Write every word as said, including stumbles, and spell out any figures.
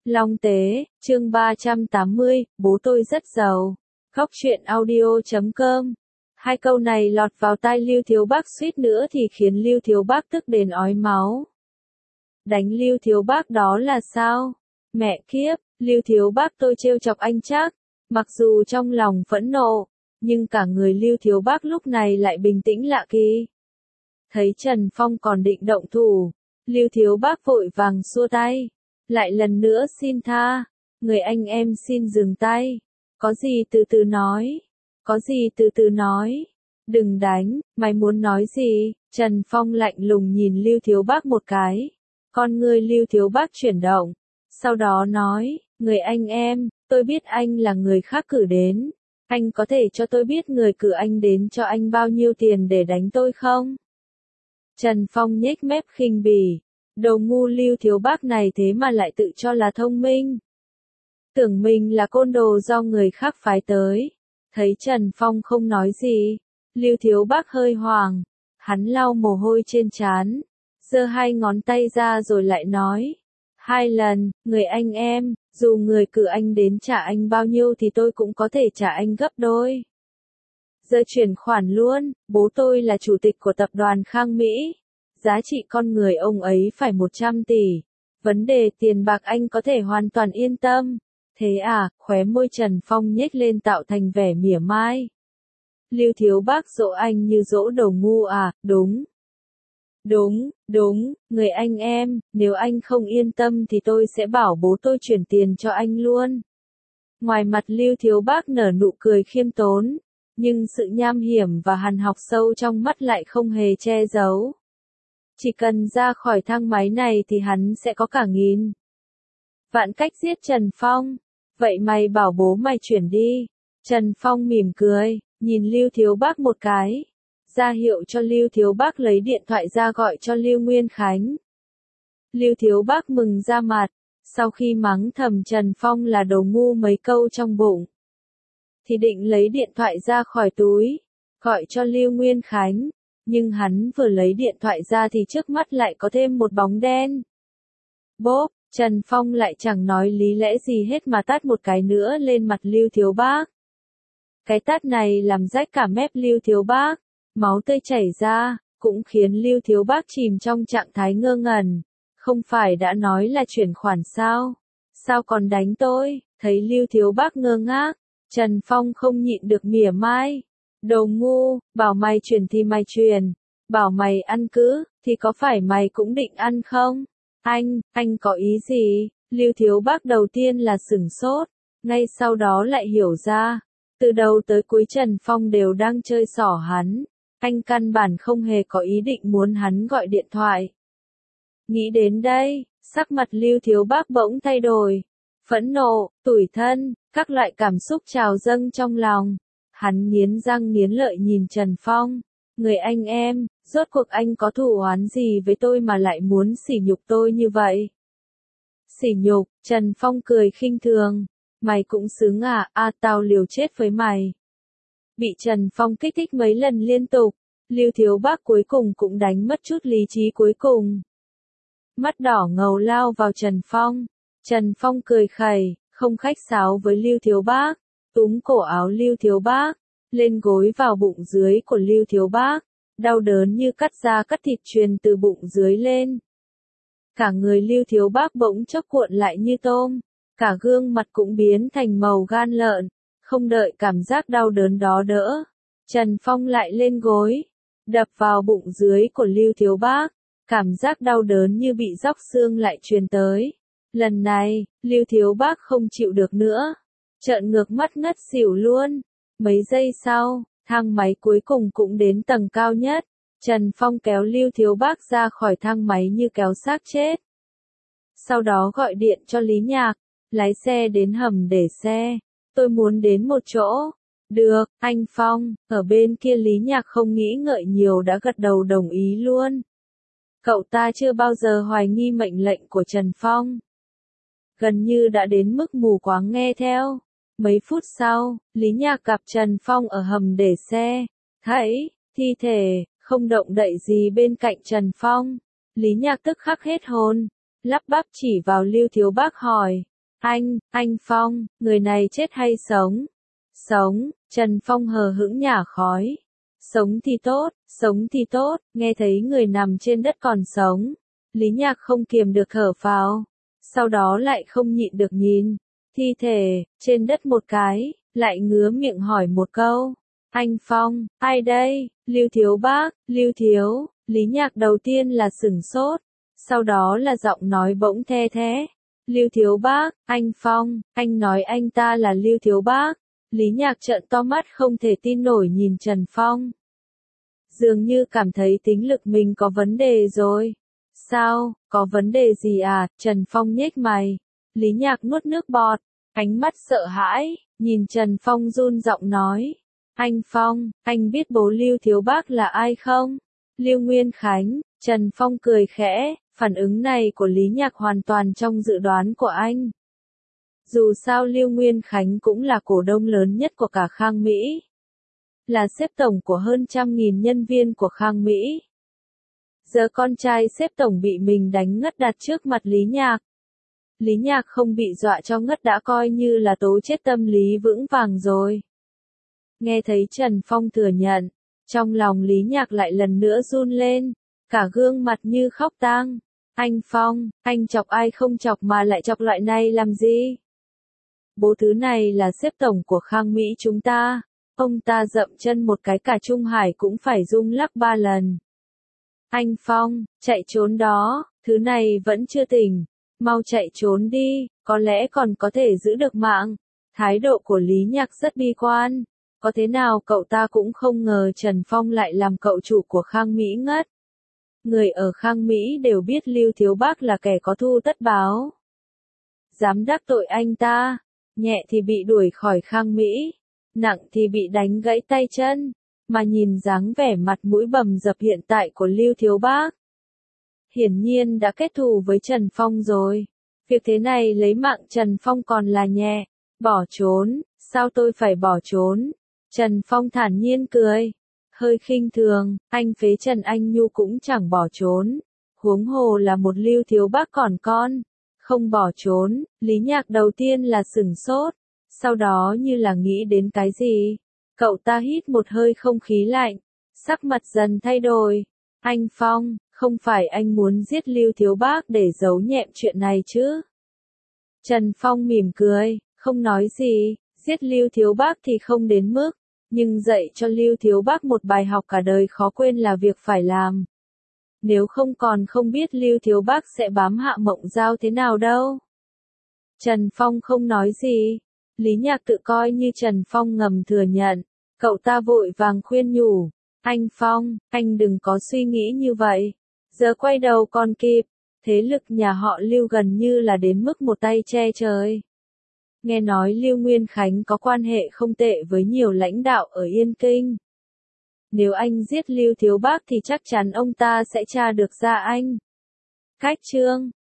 Long Tế, chương ba trăm tám mươi, bố tôi rất giàu. Góc truyện audio chấm com. Hai câu này lọt vào tai Lưu Thiếu Bác suýt nữa thì khiến Lưu Thiếu Bác tức đến ói máu. Đánh Lưu Thiếu Bác đó là sao? Mẹ kiếp, Lưu Thiếu Bác tôi trêu chọc anh chắc. Mặc dù trong lòng phẫn nộ, nhưng cả người Lưu Thiếu Bác lúc này lại bình tĩnh lạ kỳ. Thấy Trần Phong còn định động thủ, Lưu Thiếu Bác vội vàng xua tay. Lại lần nữa xin tha, người anh em xin dừng tay. Có gì từ từ nói, có gì từ từ nói. Đừng đánh, mày muốn nói gì? Trần Phong lạnh lùng nhìn Lưu Thiếu Bác một cái. Con ngươi Lưu Thiếu Bác chuyển động. Sau đó nói, người anh em, tôi biết anh là người khác cử đến. Anh có thể cho tôi biết người cử anh đến cho anh bao nhiêu tiền để đánh tôi không? Trần Phong nhếch mép khinh bỉ. Đồ ngu Lưu Thiếu Bác này thế mà lại tự cho là thông minh. Tưởng mình là côn đồ do người khác phái tới. Thấy Trần Phong không nói gì, Lưu Thiếu Bác hơi hoảng. Hắn lau mồ hôi trên trán, giơ hai ngón tay ra rồi lại nói. Hai lần, người anh em, dù người cử anh đến trả anh bao nhiêu thì tôi cũng có thể trả anh gấp đôi. Giờ chuyển khoản luôn, bố tôi là chủ tịch của tập đoàn Khang Mỹ. Giá trị con người ông ấy phải một trăm tỷ. Vấn đề tiền bạc anh có thể hoàn toàn yên tâm. Thế à, khóe môi Trần Phong nhếch lên tạo thành vẻ mỉa mai. Lưu Thiếu Bác dỗ anh như dỗ đồ ngu à, đúng. Đúng, đúng, người anh em, nếu anh không yên tâm thì tôi sẽ bảo bố tôi chuyển tiền cho anh luôn. Ngoài mặt Lưu Thiếu Bác nở nụ cười khiêm tốn, nhưng sự nham hiểm và hằn học sâu trong mắt lại không hề che giấu. Chỉ cần ra khỏi thang máy này thì hắn sẽ có cả nghìn vạn cách giết Trần Phong. Vậy mày bảo bố mày chuyển đi. Trần Phong mỉm cười, nhìn Lưu Thiếu Bác một cái. Ra hiệu cho Lưu Thiếu Bác lấy điện thoại ra gọi cho Lưu Nguyên Khánh. Lưu Thiếu Bác mừng ra mặt. Sau khi mắng thầm Trần Phong là đồ ngu mấy câu trong bụng, thì định lấy điện thoại ra khỏi túi, gọi cho Lưu Nguyên Khánh. Nhưng hắn vừa lấy điện thoại ra thì trước mắt lại có thêm một bóng đen. Bốp, Trần Phong lại chẳng nói lý lẽ gì hết mà tát một cái nữa lên mặt Lưu Thiếu Bác. Cái tát này làm rách cả mép Lưu Thiếu Bác, máu tươi chảy ra, cũng khiến Lưu Thiếu Bác chìm trong trạng thái ngơ ngẩn. Không phải đã nói là chuyển khoản sao? Sao còn đánh tôi? Thấy Lưu Thiếu Bác ngơ ngác, Trần Phong không nhịn được mỉa mai. Đồ ngu, bảo mày chuyển thì mày chuyển, bảo mày ăn cứ, thì có phải mày cũng định ăn không? Anh, anh có ý gì? Lưu Thiếu Bác đầu tiên là sửng sốt, ngay sau đó lại hiểu ra. Từ đầu tới cuối Trần Phong đều đang chơi xỏ hắn, anh căn bản không hề có ý định muốn hắn gọi điện thoại. Nghĩ đến đây, sắc mặt Lưu Thiếu Bác bỗng thay đổi. Phẫn nộ, tủi thân, các loại cảm xúc trào dâng trong lòng. Hắn nghiến răng nghiến lợi nhìn Trần Phong. Người anh em, rốt cuộc anh có thù oán gì với tôi mà lại muốn sỉ nhục tôi như vậy? Sỉ nhục, Trần Phong cười khinh thường. Mày cũng xứng à, a à, tao liều chết với mày. Bị Trần Phong kích thích mấy lần liên tục, Lưu Thiếu Bác cuối cùng cũng đánh mất chút lý trí cuối cùng. Mắt đỏ ngầu lao vào Trần Phong. Trần Phong cười khẩy, không khách sáo với Lưu Thiếu Bác. Túm cổ áo Lưu Thiếu Bác, lên gối vào bụng dưới của Lưu Thiếu Bác, đau đớn như cắt da cắt thịt truyền từ bụng dưới lên. Cả người Lưu Thiếu Bác bỗng chốc cuộn lại như tôm, cả gương mặt cũng biến thành màu gan lợn, không đợi cảm giác đau đớn đó đỡ. Trần Phong lại lên gối, đập vào bụng dưới của Lưu Thiếu Bác, cảm giác đau đớn như bị róc xương lại truyền tới. Lần này, Lưu Thiếu Bác không chịu được nữa. Trợn ngược mắt ngất xỉu luôn. Mấy giây sau, thang máy cuối cùng cũng đến tầng cao nhất. Trần Phong kéo Lưu Thiếu Bác ra khỏi thang máy như kéo xác chết. Sau đó gọi điện cho Lý Nhạc, lái xe đến hầm để xe. Tôi muốn đến một chỗ. Được, anh Phong. Ở bên kia Lý Nhạc không nghĩ ngợi nhiều đã gật đầu đồng ý luôn. Cậu ta chưa bao giờ hoài nghi mệnh lệnh của Trần Phong. Gần như đã đến mức mù quáng nghe theo. Mấy phút sau, Lý Nhạc gặp Trần Phong ở hầm để xe. Thấy, thi thể, không động đậy gì bên cạnh Trần Phong. Lý Nhạc tức khắc hết hồn. Lắp bắp chỉ vào Lưu Thiếu Bác hỏi. Anh, anh Phong, người này chết hay sống? Sống, Trần Phong hờ hững nhả khói. Sống thì tốt, sống thì tốt, nghe thấy người nằm trên đất còn sống. Lý Nhạc không kiềm được thở phào. Sau đó lại không nhịn được nhìn thi thể trên đất một cái, lại ngứa miệng hỏi một câu. Anh Phong, ai đây? Lưu Thiếu Bác, Lưu Thiếu. Lý Nhạc đầu tiên là sửng sốt, sau đó là giọng nói bỗng the thế. Lưu Thiếu Bác, anh Phong, anh nói anh ta là Lưu Thiếu Bác. Lý Nhạc trợn to mắt không thể tin nổi nhìn Trần Phong. Dường như cảm thấy tính lực mình có vấn đề rồi. Sao, có vấn đề gì à? Trần Phong nhếch mày. Lý Nhạc nuốt nước bọt, ánh mắt sợ hãi, nhìn Trần Phong run giọng nói. Anh Phong, anh biết bố Lưu Thiếu Bác là ai không? Lưu Nguyên Khánh. Trần Phong cười khẽ, phản ứng này của Lý Nhạc hoàn toàn trong dự đoán của anh. Dù sao Lưu Nguyên Khánh cũng là cổ đông lớn nhất của cả Khang Mỹ. Là xếp tổng của hơn trăm nghìn nhân viên của Khang Mỹ. Giờ con trai xếp tổng bị mình đánh ngất đặt trước mặt Lý Nhạc. Lý Nhạc không bị dọa cho ngất đã coi như là tố chết tâm lý vững vàng rồi. Nghe thấy Trần Phong thừa nhận, trong lòng Lý Nhạc lại lần nữa run lên, cả gương mặt như khóc tang. Anh Phong, anh chọc ai không chọc mà lại chọc loại này làm gì? Bố thứ này là xếp tổng của Khang Mỹ chúng ta, ông ta dậm chân một cái cả Trung Hải cũng phải rung lắc ba lần. Anh Phong, chạy trốn đó, thứ này vẫn chưa tỉnh, mau chạy trốn đi, có lẽ còn có thể giữ được mạng. Thái độ của Lý Nhạc rất bi quan, có thế nào cậu ta cũng không ngờ Trần Phong lại làm cậu chủ của Khang Mỹ ngất. Người ở Khang Mỹ đều biết Lưu Thiếu Bác là kẻ có thù tất báo. Dám đắc tội anh ta, nhẹ thì bị đuổi khỏi Khang Mỹ, nặng thì bị đánh gãy tay chân, mà nhìn dáng vẻ mặt mũi bầm dập hiện tại của Lưu Thiếu Bác. Hiển nhiên đã kết thù với Trần Phong rồi. Việc thế này lấy mạng Trần Phong còn là nhẹ. Bỏ trốn, sao tôi phải bỏ trốn? Trần Phong thản nhiên cười. Hơi khinh thường, anh phế Trần Anh Nhu cũng chẳng bỏ trốn. Huống hồ là một Lưu Thiếu Bác còn con. Không bỏ trốn, Lý Nhạc đầu tiên là sửng sốt. Sau đó như là nghĩ đến cái gì. Cậu ta hít một hơi không khí lạnh. Sắc mặt dần thay đổi. Anh Phong, không phải anh muốn giết Lưu Thiếu Bác để giấu nhẹm chuyện này chứ? Trần Phong mỉm cười, không nói gì. Giết Lưu Thiếu Bác thì không đến mức. Nhưng dạy cho Lưu Thiếu Bác một bài học cả đời khó quên là việc phải làm. Nếu không còn không biết Lưu Thiếu Bác sẽ bám Hạ Mộng Giao thế nào đâu. Trần Phong không nói gì. Lý Nhạc tự coi như Trần Phong ngầm thừa nhận. Cậu ta vội vàng khuyên nhủ. Anh Phong, anh đừng có suy nghĩ như vậy. Giờ quay đầu còn kịp. Thế lực nhà họ Lưu gần như là đến mức một tay che trời. Nghe nói Lưu Nguyên Khánh có quan hệ không tệ với nhiều lãnh đạo ở Yên Kinh. Nếu anh giết Lưu Thiếu Bác thì chắc chắn ông ta sẽ tra được ra anh. Cách chương